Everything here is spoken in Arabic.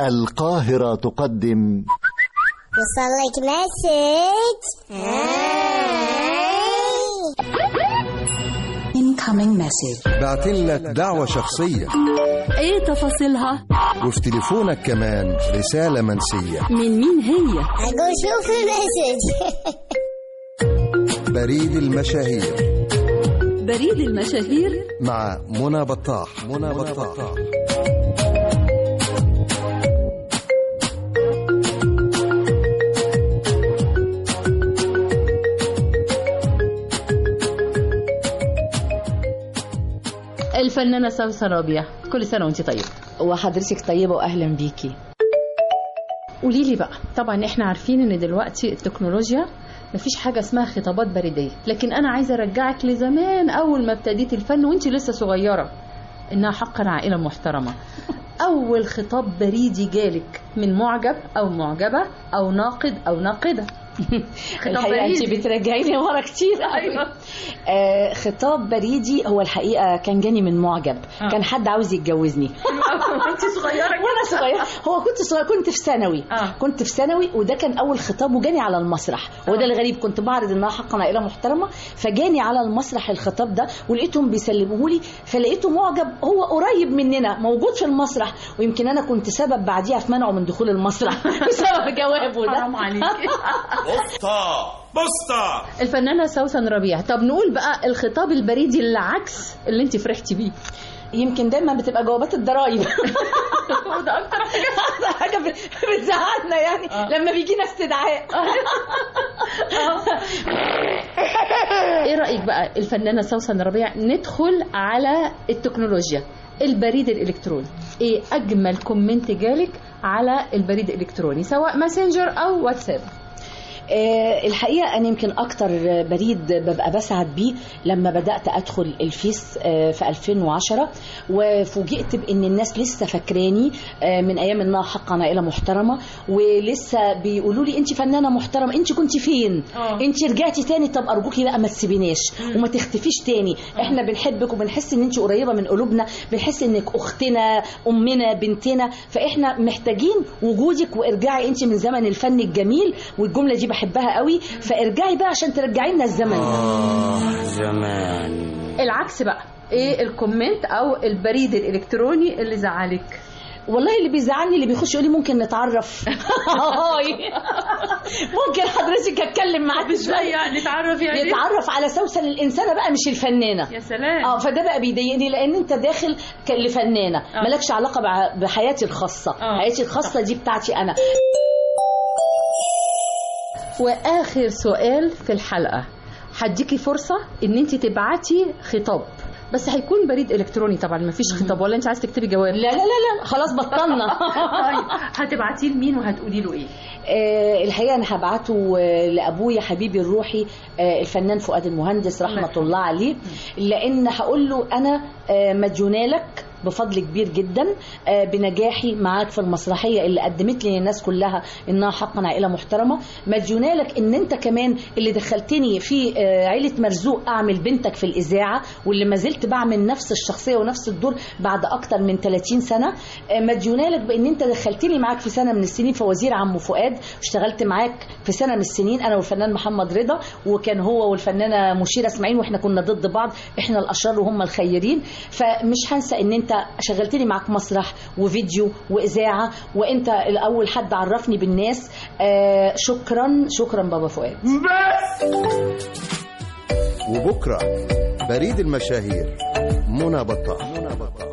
القاهرة تقدم وصلك مسج. incoming message. بعتلك دعوة شخصية. ايه تفاصيلها؟ وفي تليفونك كمان رسالة منسية. من مين هي؟ أقول شوف المسج. بريد المشاهير. بريد المشاهير مع منى بطاح. الفنانة سوسن ربيع، كل سنة وانت طيبة. وحضرتك طيبة وأهلا بيكي. قولي لي بقى، طبعا احنا عارفين ان دلوقتي التكنولوجيا مفيش حاجة اسمها خطابات بريدية، لكن انا عايزة ارجعك لزمان اول ما ابتديت الفن وانت لسه صغيرة، انها حقا عائلة محترمة. اول خطاب بريدي جالك من معجب او معجبة او ناقد او ناقدة؟ الحقيقة انت بترجعيني ورا كتير. أيوة. خطاب بريدي هو الحقيقة كان جاني من معجب. كان حد عاوز يتجوزني. وانت صغيرة؟ وانا صغيرة. هو كنت صغيرة، كنت في ثانوي. كنت في ثانوي وده كان اول خطاب وجاني على المسرح. وده الغريب، كنت بعرض انها حقا عائلة محترمة، فجاني على المسرح الخطاب ده ولقيتهم بيسلموه لي، فلقيته معجب هو قريب مننا موجود في المسرح، ويمكن انا كنت سبب بعديها في منعه من دخول المسرح بسبب جوابه ده. حرام عليك. بسطة الفنانة سوسن ربيع، طب نقول بقى الخطاب البريدي العكس اللي انت فرحتي بيه. يمكن دايما بتبقى جوابات الضرايب. وده اكتر حاجه بتزعلنا يعني لما بيجينا استدعاء. ايه رأيك بقى الفنانة سوسن ربيع ندخل على التكنولوجيا، البريد الالكتروني؟ ايه اجمل كومنت جالك على البريد الالكتروني سواء ماسنجر او واتساب؟ الحقيقة أنا يمكن أكتر بريد ببقى بسعد بيه لما بدأت أدخل الفيس في 2010 وفوجئت بأن الناس لسه فاكراني من أيام أنها حقا عائلة محترمة، ولسه بيقولوا لي أنت فنانة محترمة، أنت كنت فين؟ أنت رجعتي تاني؟ طب أرجوكي بقى ما تسيبيناش وما تختفيش تاني، إحنا بنحبك وبنحس أن أنت قريبة من قلوبنا، بنحس أنك أختنا أمنا بنتنا، فإحنا محتاجين وجودك، وارجعي أنت من زمن الفن الجميل. والجملة دي بحبها قوي، فارجعي بقى عشان ترجعي لنا الزمن. زمان. العكس بقى، ايه الكومنت او البريد الالكتروني اللي زعلك؟ والله اللي بيزعلني اللي بيخش يقول لي ممكن نتعرف. ممكن حضرتك اتكلم معاك شويه؟ نتعرف على سوسن الانسانه بقى مش الفنانه. يا سلام. فده بقى بيضايقني لان انت داخل لفنانه مالكش علاقه بحياتي الخاصه. حياتي الخاصه دي بتاعتي انا. واخر سؤال في الحلقه، هديكي فرصه ان انت تبعتي خطاب، بس هيكون بريد الكتروني طبعا، مفيش خطاب. ولا انت عايز تكتبي جواب؟ لا لا لا لا خلاص بطلنا. طيب هتبعتيه لمين وهتقولي له ايه؟ الحقيقه انا هبعته لابويا حبيبي الروحي الفنان فؤاد المهندس رحمه الله عليه، لان هقول له انا مديونه لك بفضل كبير جدا بنجاحي معاك في المسرحيه اللي قدمت لي الناس كلها انها حقا عائله محترمه. مديونه لك ان انت كمان اللي دخلتني في عيله مرزوق اعمل بنتك في الاذاعه، واللي ما زلت بعمل نفس الشخصيه ونفس الدور بعد اكتر من 30 سنه. مديونه لك بان انت دخلتني معاك في سنه من السنين في وزير عمو فؤاد، واشتغلت معاك في سنه من السنين انا والفنان محمد رضا، وكان هو والفنانه مشيره اسماعيل، واحنا كنا ضد بعض، احنا الاشرار وهم الخيرين. فمش هنسى ان انت شغلتني معك مسرح وفيديو وإذاعة، وانت الأول حد عرفني بالناس. شكرا بابا فؤاد. وبكرة بريد المشاهير منى بطاح.